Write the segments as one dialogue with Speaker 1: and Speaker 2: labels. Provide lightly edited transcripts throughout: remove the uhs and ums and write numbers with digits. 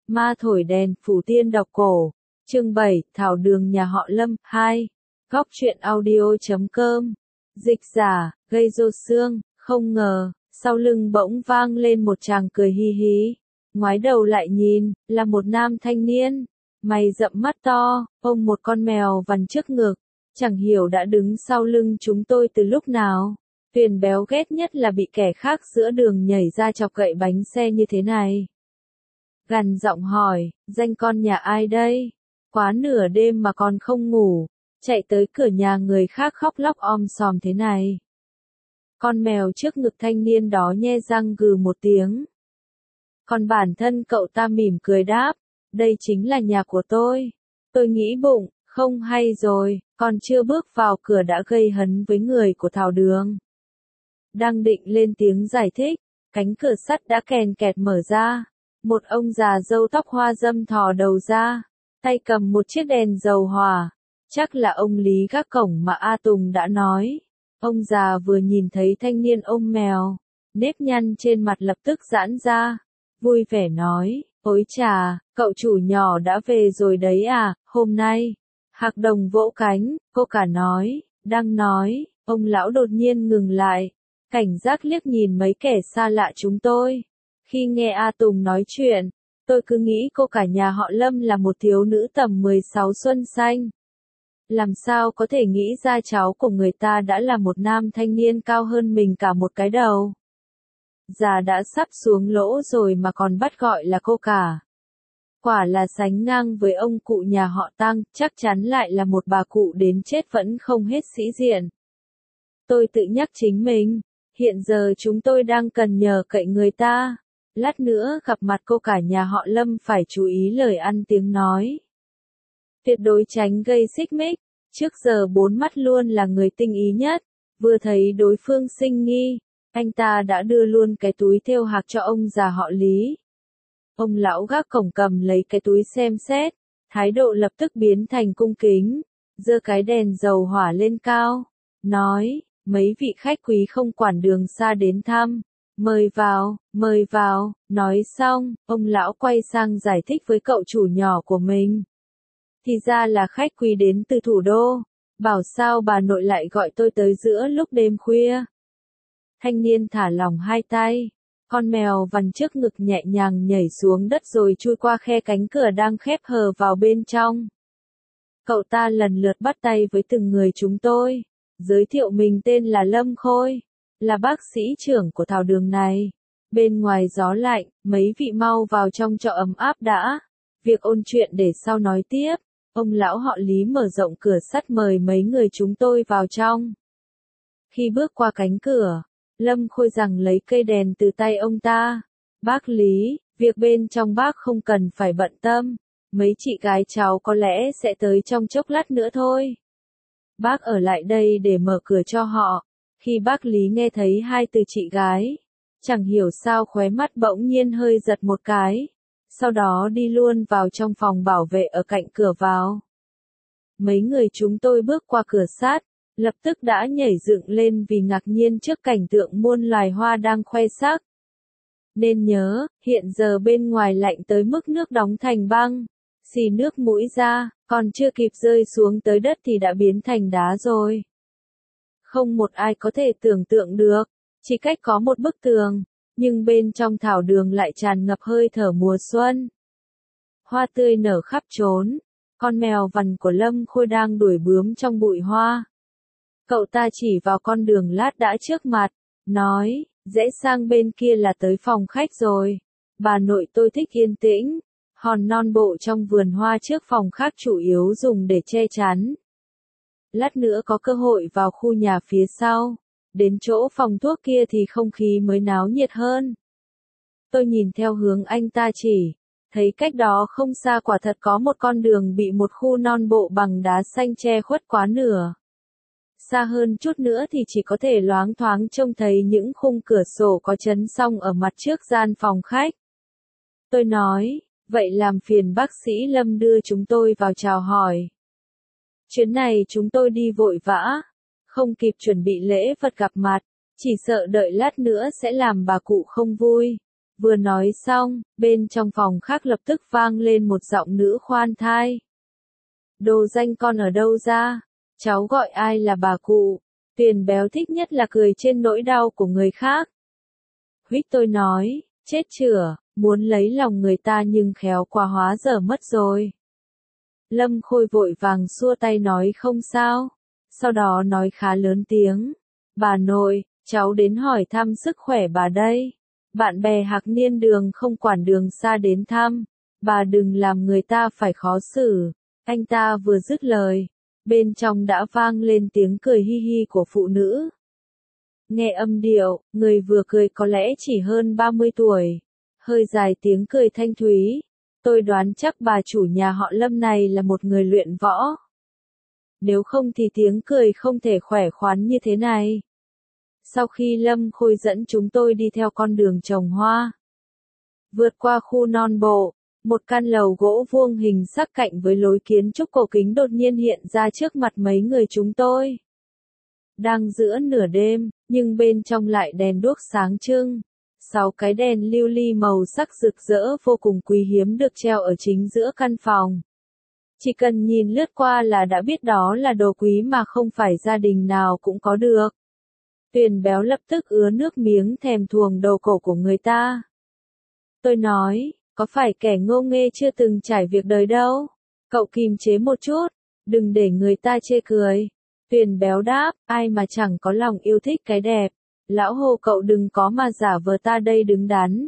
Speaker 1: Ma thổi đèn, Phủ Tiên đọc cổ. Chương 7, Thảo Đường nhà họ Lâm, 2. Góc truyện audio.com. Dịch giả, Gây Rô Xương, không ngờ, sau lưng bỗng vang lên một tràng cười hi hí. Ngoái đầu lại nhìn, là một nam thanh niên. Mày rậm mắt to, ôm một con mèo vằn trước ngực. Chẳng hiểu đã đứng sau lưng chúng tôi từ lúc nào. Tuyền béo ghét nhất là bị kẻ khác giữa đường nhảy ra chọc gậy bánh xe như thế này. Gằn giọng hỏi, danh con nhà ai đây? Quá nửa đêm mà còn không ngủ, chạy tới cửa nhà người khác khóc lóc om sòm thế này. Con mèo trước ngực thanh niên đó nhe răng gừ một tiếng. Còn bản thân cậu ta mỉm cười đáp, đây chính là nhà của tôi. Tôi nghĩ bụng, không hay rồi, còn chưa bước vào cửa đã gây hấn với người của Thảo Đường. Đang định lên tiếng giải thích, cánh cửa sắt đã kèn kẹt mở ra. Một ông già râu tóc hoa râm thò đầu ra, tay cầm một chiếc đèn dầu hỏa. Chắc là ông Lý gác cổng mà A Tùng đã nói. Ông già vừa nhìn thấy thanh niên ôm mèo, nếp nhăn trên mặt lập tức giãn ra, vui vẻ nói, ôi chà, cậu chủ nhỏ đã về rồi đấy à, hôm nay. Hạc Đồng vỗ cánh, cô cả nói, đang nói, ông lão đột nhiên ngừng lại, cảnh giác liếc nhìn mấy kẻ xa lạ chúng tôi. Khi nghe A Tùng nói chuyện, tôi cứ nghĩ cô cả nhà họ Lâm là một thiếu nữ tầm 16 xuân xanh. Làm sao có thể nghĩ ra cháu của người ta đã là một nam thanh niên cao hơn mình cả một cái đầu. Già đã sắp xuống lỗ rồi mà còn bắt gọi là cô cả. Quả là sánh ngang với ông cụ nhà họ Tăng, chắc chắn lại là một bà cụ đến chết vẫn không hết sĩ diện. Tôi tự nhắc chính mình, hiện giờ chúng tôi đang cần nhờ cậy người ta. Lát nữa gặp mặt cô cả nhà họ Lâm phải chú ý lời ăn tiếng nói. Tuyệt đối tránh gây xích mích, trước giờ bốn mắt luôn là người tinh ý nhất, vừa thấy đối phương sinh nghi, anh ta đã đưa luôn cái túi thêu hạc cho ông già họ Lý. Ông lão gác cổng cầm lấy cái túi xem xét, thái độ lập tức biến thành cung kính, giơ cái đèn dầu hỏa lên cao, nói, mấy vị khách quý không quản đường xa đến thăm. Mời vào, nói xong, ông lão quay sang giải thích với cậu chủ nhỏ của mình. Thì ra là khách quý đến từ thủ đô, bảo sao bà nội lại gọi tôi tới giữa lúc đêm khuya. Thanh niên thả lỏng hai tay, con mèo vằn trước ngực nhẹ nhàng nhảy xuống đất rồi chui qua khe cánh cửa đang khép hờ vào bên trong. Cậu ta lần lượt bắt tay với từng người chúng tôi, giới thiệu mình tên là Lâm Khôi. Là bác sĩ trưởng của Thảo Đường này. Bên ngoài gió lạnh, mấy vị mau vào trong cho ấm áp đã. Việc ôn chuyện để sau nói tiếp. Ông lão họ Lý mở rộng cửa sắt mời mấy người chúng tôi vào trong. Khi bước qua cánh cửa, Lâm Khôi rằng lấy cây đèn từ tay ông ta. Bác Lý, việc bên trong bác không cần phải bận tâm. Mấy chị gái cháu có lẽ sẽ tới trong chốc lát nữa thôi. Bác ở lại đây để mở cửa cho họ. Khi bác Lý nghe thấy hai từ chị gái, chẳng hiểu sao khóe mắt bỗng nhiên hơi giật một cái, sau đó đi luôn vào trong phòng bảo vệ ở cạnh cửa vào. Mấy người chúng tôi bước qua cửa sắt, lập tức đã nhảy dựng lên vì ngạc nhiên trước cảnh tượng muôn loài hoa đang khoe sắc. Nên nhớ, hiện giờ bên ngoài lạnh tới mức nước đóng thành băng, xì nước mũi ra, còn chưa kịp rơi xuống tới đất thì đã biến thành đá rồi. Không một ai có thể tưởng tượng được, chỉ cách có một bức tường, nhưng bên trong Thảo Đường lại tràn ngập hơi thở mùa xuân. Hoa tươi nở khắp trốn, con mèo vằn của Lâm Khôi đang đuổi bướm trong bụi hoa. Cậu ta chỉ vào con đường lát đã trước mặt, nói, rẽ sang bên kia là tới phòng khách rồi. Bà nội tôi thích yên tĩnh, hòn non bộ trong vườn hoa trước phòng khách chủ yếu dùng để che chắn. Lát nữa có cơ hội vào khu nhà phía sau, đến chỗ phòng thuốc kia thì không khí mới náo nhiệt hơn. Tôi nhìn theo hướng anh ta chỉ, thấy cách đó không xa quả thật có một con đường bị một khu non bộ bằng đá xanh che khuất quá nửa. Xa hơn chút nữa thì chỉ có thể loáng thoáng trông thấy những khung cửa sổ có chấn song ở mặt trước gian phòng khách. Tôi nói, vậy làm phiền bác sĩ Lâm đưa chúng tôi vào chào hỏi. Chuyến này chúng tôi đi vội vã, không kịp chuẩn bị lễ vật gặp mặt, chỉ sợ đợi lát nữa sẽ làm bà cụ không vui. Vừa nói xong, bên trong phòng khác lập tức vang lên một giọng nữ khoan thai. Đồ danh con ở đâu ra? Cháu gọi ai là bà cụ? Tuyền béo thích nhất là cười trên nỗi đau của người khác. Huýt tôi nói, chết chửa, muốn lấy lòng người ta nhưng khéo quá hóa dở mất rồi. Lâm Khôi vội vàng xua tay nói không sao. Sau đó nói khá lớn tiếng. Bà nội, cháu đến hỏi thăm sức khỏe bà đây. Bạn bè Hạc Niên Đường không quản đường xa đến thăm. Bà đừng làm người ta phải khó xử. Anh ta vừa dứt lời. Bên trong đã vang lên tiếng cười hi hi của phụ nữ. Nghe âm điệu, người vừa cười có lẽ chỉ hơn 30 tuổi. Hơi dài tiếng cười thanh thúy. Tôi đoán chắc bà chủ nhà họ Lâm này là một người luyện võ. Nếu không thì tiếng cười không thể khỏe khoắn như thế này. Sau khi Lâm Khôi dẫn chúng tôi đi theo con đường trồng hoa, vượt qua khu non bộ, một căn lầu gỗ vuông hình sắc cạnh với lối kiến trúc cổ kính đột nhiên hiện ra trước mặt mấy người chúng tôi. Đang giữa nửa đêm, nhưng bên trong lại đèn đuốc sáng trưng. 6 cái đèn lưu ly màu sắc rực rỡ vô cùng quý hiếm được treo ở chính giữa căn phòng. Chỉ cần nhìn lướt qua là đã biết đó là đồ quý mà không phải gia đình nào cũng có được. Tuyền béo lập tức ứa nước miếng thèm thuồng đầu cổ của người ta. Tôi nói, có phải kẻ ngô nghê chưa từng trải việc đời đâu. Cậu kìm chế một chút, đừng để người ta chê cười. Tuyền béo đáp, ai mà chẳng có lòng yêu thích cái đẹp. Lão Hồ cậu đừng có mà giả vờ ta đây đứng đắn.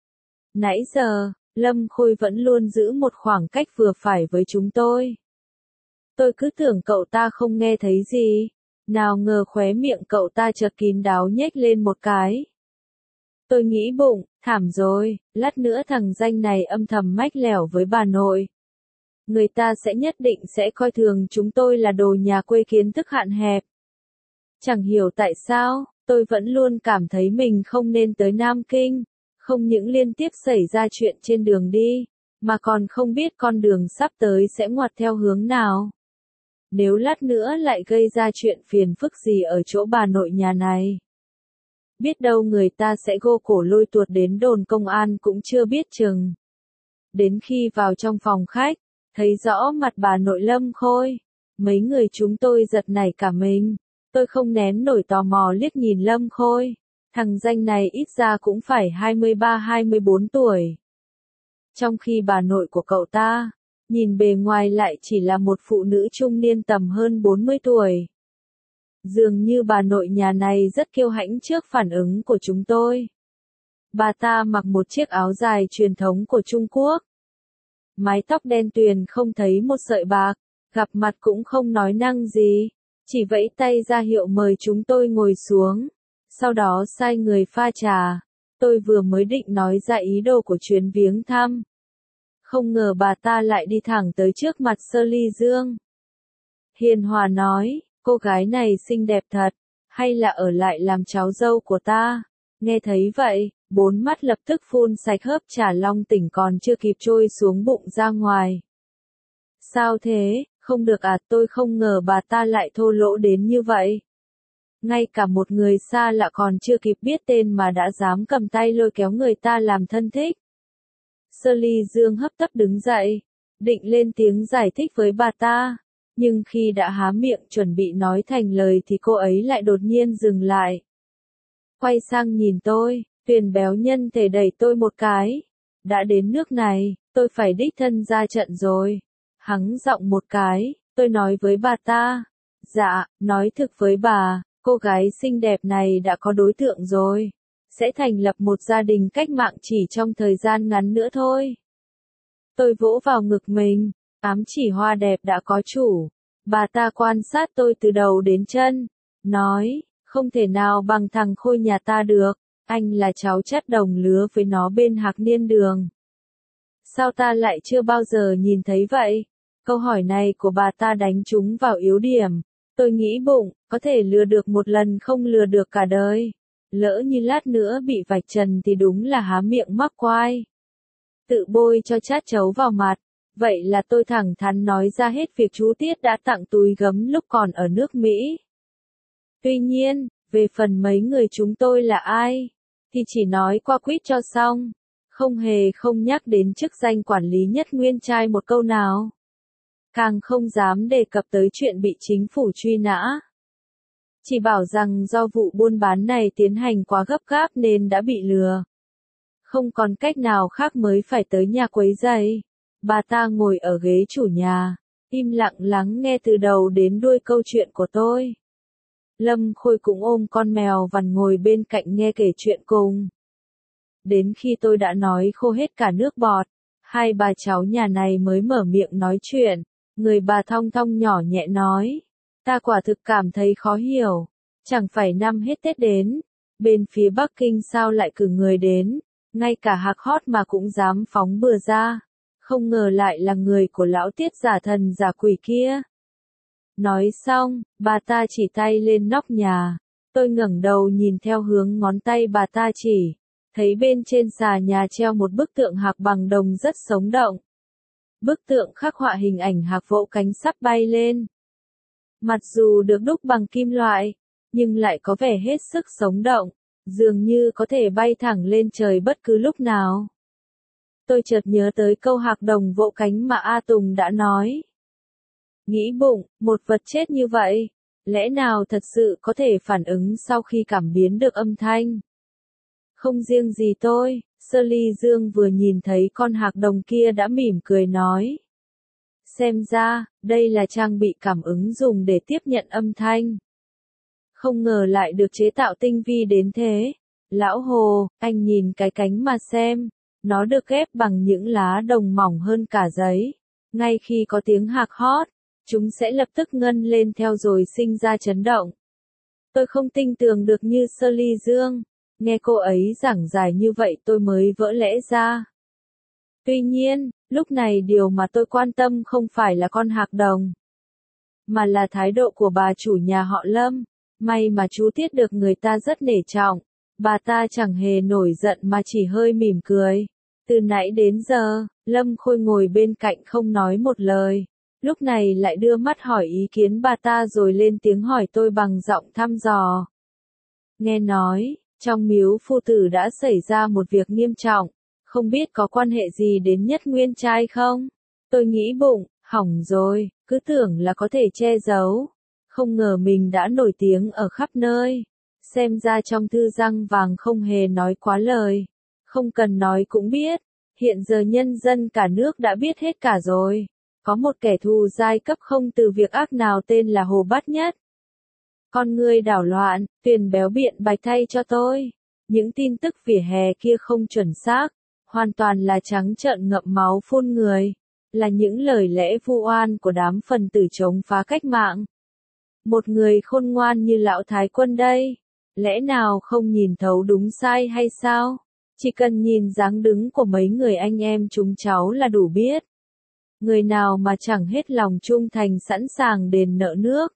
Speaker 1: Nãy giờ, Lâm Khôi vẫn luôn giữ một khoảng cách vừa phải với chúng tôi. Tôi cứ tưởng cậu ta không nghe thấy gì. Nào ngờ khóe miệng cậu ta chợt kín đáo nhếch lên một cái. Tôi nghĩ bụng, thảm rồi, lát nữa thằng danh này âm thầm mách lẻo với bà nội. Người ta sẽ nhất định sẽ coi thường chúng tôi là đồ nhà quê kiến thức hạn hẹp. Chẳng hiểu tại sao, tôi vẫn luôn cảm thấy mình không nên tới Nam Kinh, không những liên tiếp xảy ra chuyện trên đường đi, mà còn không biết con đường sắp tới sẽ ngoặt theo hướng nào. Nếu lát nữa lại gây ra chuyện phiền phức gì ở chỗ bà nội nhà này. Biết đâu người ta sẽ gô cổ lôi tuột đến đồn công an cũng chưa biết chừng. Đến khi vào trong phòng khách, thấy rõ mặt bà nội Lâm Khôi, mấy người chúng tôi giật nảy cả mình. Tôi không nén nổi tò mò liếc nhìn Lâm Khôi. Thằng danh này ít ra cũng phải 23-24 tuổi. Trong khi bà nội của cậu ta, nhìn bề ngoài lại chỉ là một phụ nữ trung niên tầm hơn 40 tuổi. Dường như bà nội nhà này rất kiêu hãnh trước phản ứng của chúng tôi. Bà ta mặc một chiếc áo dài truyền thống của Trung Quốc. Mái tóc đen tuyền không thấy một sợi bạc, gặp mặt cũng không nói năng gì, chỉ vẫy tay ra hiệu mời chúng tôi ngồi xuống. Sau đó sai người pha trà. Tôi vừa mới định nói ra ý đồ của chuyến viếng thăm. Không ngờ bà ta lại đi thẳng tới trước mặt Sơ Ly Dương. Hiền hòa nói, cô gái này xinh đẹp thật, hay là ở lại làm cháu dâu của ta? Nghe thấy vậy, 4 mắt lập tức phun sạch hớp trà long tỉnh còn chưa kịp trôi xuống bụng ra ngoài. Sao thế, không được à, tôi không ngờ bà ta lại thô lỗ đến như vậy. Ngay cả một người xa lạ còn chưa kịp biết tên mà đã dám cầm tay lôi kéo người ta làm thân thích. Sơ Ly Dương hấp tấp đứng dậy, định lên tiếng giải thích với bà ta, nhưng khi đã há miệng chuẩn bị nói thành lời thì cô ấy lại đột nhiên dừng lại. Quay sang nhìn tôi, Tuyền béo nhân thể đẩy tôi một cái. Đã đến nước này, tôi phải đích thân ra trận rồi. Hắng giọng một cái, tôi nói với bà ta. Dạ, nói thực với bà, cô gái xinh đẹp này đã có đối tượng rồi. Sẽ thành lập một gia đình cách mạng chỉ trong thời gian ngắn nữa thôi. Tôi vỗ vào ngực mình, ám chỉ hoa đẹp đã có chủ. Bà ta quan sát tôi từ đầu đến chân, nói, không thể nào bằng thằng Khôi nhà ta được, anh là cháu chắt đồng lứa với nó bên Hạc Niên Đường. Sao ta lại chưa bao giờ nhìn thấy vậy? Câu hỏi này của bà ta đánh trúng vào yếu điểm. Tôi nghĩ bụng, có thể lừa được một lần không lừa được cả đời. Lỡ như lát nữa bị vạch trần thì đúng là há miệng mắc quai. Tự bôi cho chát chấu vào mặt. Vậy là tôi thẳng thắn nói ra hết việc chú Tiết đã tặng túi gấm lúc còn ở nước Mỹ. Tuy nhiên, về phần mấy người chúng tôi là ai, thì chỉ nói qua quýt cho xong. Không hề không nhắc đến chức danh quản lý nhất nguyên trai một câu nào. Càng không dám đề cập tới chuyện bị chính phủ truy nã. Chỉ bảo rằng do vụ buôn bán này tiến hành quá gấp gáp nên đã bị lừa. Không còn cách nào khác mới phải tới nhà quấy rầy. Bà ta ngồi ở ghế chủ nhà, im lặng lắng nghe từ đầu đến đuôi câu chuyện của tôi. Lâm Khôi cũng ôm con mèo vằn ngồi bên cạnh nghe kể chuyện cùng. Đến khi tôi đã nói khô hết cả nước bọt, hai bà cháu nhà này mới mở miệng nói chuyện. Người bà thong thong nhỏ nhẹ nói, ta quả thực cảm thấy khó hiểu, chẳng phải năm hết Tết đến, bên phía Bắc Kinh sao lại cử người đến, ngay cả hạc hót mà cũng dám phóng bừa ra, không ngờ lại là người của lão Tiết giả thần giả quỷ kia. Nói xong, bà ta chỉ tay lên nóc nhà, tôi ngẩng đầu nhìn theo hướng ngón tay bà ta chỉ, thấy bên trên xà nhà treo một bức tượng hạc bằng đồng rất sống động. Bức tượng khắc họa hình ảnh hạc vỗ cánh sắp bay lên. Mặc dù được đúc bằng kim loại, nhưng lại có vẻ hết sức sống động, dường như có thể bay thẳng lên trời bất cứ lúc nào. Tôi chợt nhớ tới câu hạc đồng vỗ cánh mà A Tùng đã nói. Nghĩ bụng, một vật chết như vậy, lẽ nào thật sự có thể phản ứng sau khi cảm biến được âm thanh? Không riêng gì tôi, Sơ Ly Dương vừa nhìn thấy con hạc đồng kia đã mỉm cười nói. Xem ra, đây là trang bị cảm ứng dùng để tiếp nhận âm thanh. Không ngờ lại được chế tạo tinh vi đến thế. Lão Hồ, anh nhìn cái cánh mà xem, nó được ghép bằng những lá đồng mỏng hơn cả giấy. Ngay khi có tiếng hạc hót, chúng sẽ lập tức ngân lên theo rồi sinh ra chấn động. Tôi không tin tưởng được như Sơ Ly Dương. Nghe cô ấy giảng giải như vậy tôi mới vỡ lẽ ra. Tuy nhiên, lúc này điều mà tôi quan tâm không phải là con hạc đồng, mà là thái độ của bà chủ nhà họ Lâm. May mà chú Tiết được người ta rất nể trọng. Bà ta chẳng hề nổi giận mà chỉ hơi mỉm cười. Từ nãy đến giờ, Lâm Khôi ngồi bên cạnh không nói một lời. Lúc này lại đưa mắt hỏi ý kiến bà ta rồi lên tiếng hỏi tôi bằng giọng thăm dò. Nghe nói, trong miếu phu tử đã xảy ra một việc nghiêm trọng, không biết có quan hệ gì đến Nhất Nguyên trai không? Tôi nghĩ bụng, hỏng rồi, cứ tưởng là có thể che giấu. Không ngờ mình đã nổi tiếng ở khắp nơi. Xem ra trong thư răng vàng không hề nói quá lời. Không cần nói cũng biết, hiện giờ nhân dân cả nước đã biết hết cả rồi. Có một kẻ thù giai cấp không từ việc ác nào tên là Hồ Bát Nhất. Con người đảo loạn, Tuyền béo biện bạch thay cho tôi. Những tin tức vỉa hè kia không chuẩn xác, hoàn toàn là trắng trợn ngậm máu phun người, là những lời lẽ vu oan của đám phần tử chống phá cách mạng. Một người khôn ngoan như lão Thái Quân đây, lẽ nào không nhìn thấu đúng sai hay sao? Chỉ cần nhìn dáng đứng của mấy người anh em chúng cháu là đủ biết. Người nào mà chẳng hết lòng trung thành sẵn sàng đền nợ nước.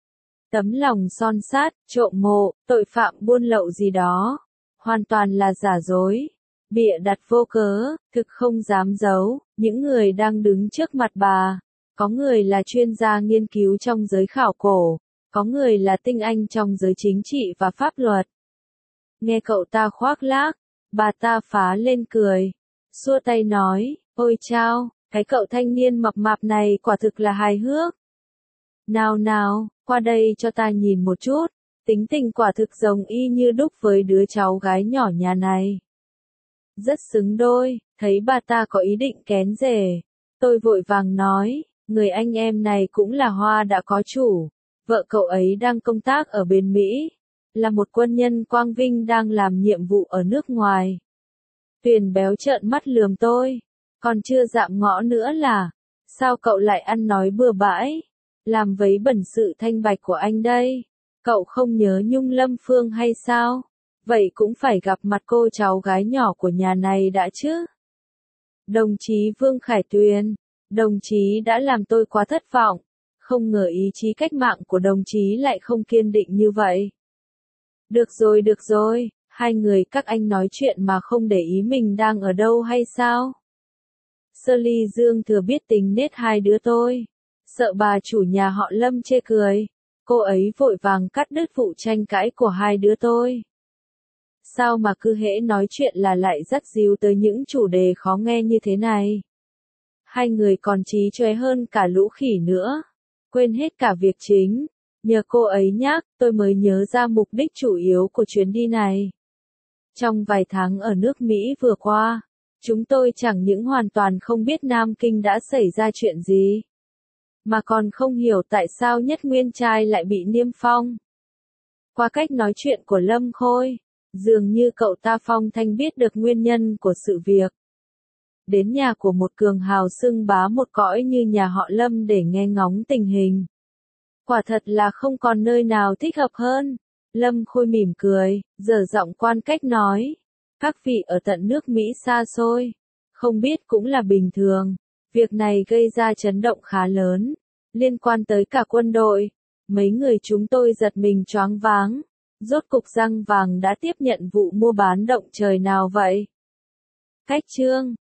Speaker 1: Tấm lòng son sát, trộm mộ, tội phạm buôn lậu gì đó, hoàn toàn là giả dối, bịa đặt vô cớ, thực không dám giấu. Những người đang đứng trước mặt bà, có người là chuyên gia nghiên cứu trong giới khảo cổ, có người là tinh anh trong giới chính trị và pháp luật. Nghe cậu ta khoác lác, bà ta phá lên cười, xua tay nói, ôi chao, cái cậu thanh niên mập mạp này quả thực là hài hước. Nào nào, qua đây cho ta nhìn một chút, tính tình quả thực giống y như đúc với đứa cháu gái nhỏ nhà này. Rất xứng đôi, thấy bà ta có ý định kén rể. Tôi vội vàng nói, người anh em này cũng là hoa đã có chủ, vợ cậu ấy đang công tác ở bên Mỹ, là một quân nhân quang vinh đang làm nhiệm vụ ở nước ngoài. Tuyền béo trợn mắt lườm tôi, còn chưa dạm ngõ nữa là, sao cậu lại ăn nói bừa bãi, làm vấy bẩn sự thanh bạch của anh đây, cậu không nhớ Nhung Lâm Phương hay sao, vậy cũng phải gặp mặt cô cháu gái nhỏ của nhà này đã chứ. Đồng chí Vương Khải Tuyền, đồng chí đã làm tôi quá thất vọng, không ngờ ý chí cách mạng của đồng chí lại không kiên định như vậy. Được rồi, hai người các anh nói chuyện mà không để ý mình đang ở đâu hay sao? Sơ Ly Dương thừa biết tính nết hai đứa tôi, sợ bà chủ nhà họ Lâm chê cười, cô ấy vội vàng cắt đứt vụ tranh cãi của hai đứa tôi. sao mà cứ hễ nói chuyện là lại dắt díu tới những chủ đề khó nghe như thế này. Hai người còn trí chóe hơn cả lũ khỉ nữa. Quên hết cả việc chính. Nhờ cô ấy nhắc, tôi mới nhớ ra mục đích chủ yếu của chuyến đi này. Trong vài tháng ở nước Mỹ vừa qua, chúng tôi chẳng những hoàn toàn không biết Nam Kinh đã xảy ra chuyện gì, mà còn không hiểu tại sao Nhất Nguyên trai lại bị niêm phong. Qua cách nói chuyện của Lâm Khôi, dường như cậu ta phong thanh biết được nguyên nhân của sự việc. Đến nhà của một cường hào xưng bá một cõi như nhà họ Lâm để nghe ngóng tình hình. Quả thật là không còn nơi nào thích hợp hơn. Lâm Khôi mỉm cười, dở giọng quan cách nói. Các vị ở tận nước Mỹ xa xôi, không biết cũng là bình thường. Việc này gây ra chấn động khá lớn, liên quan tới cả quân đội. Mấy người chúng tôi giật mình choáng váng. Rốt cục Răng Vàng đã tiếp nhận vụ mua bán động trời nào vậy? Cách chương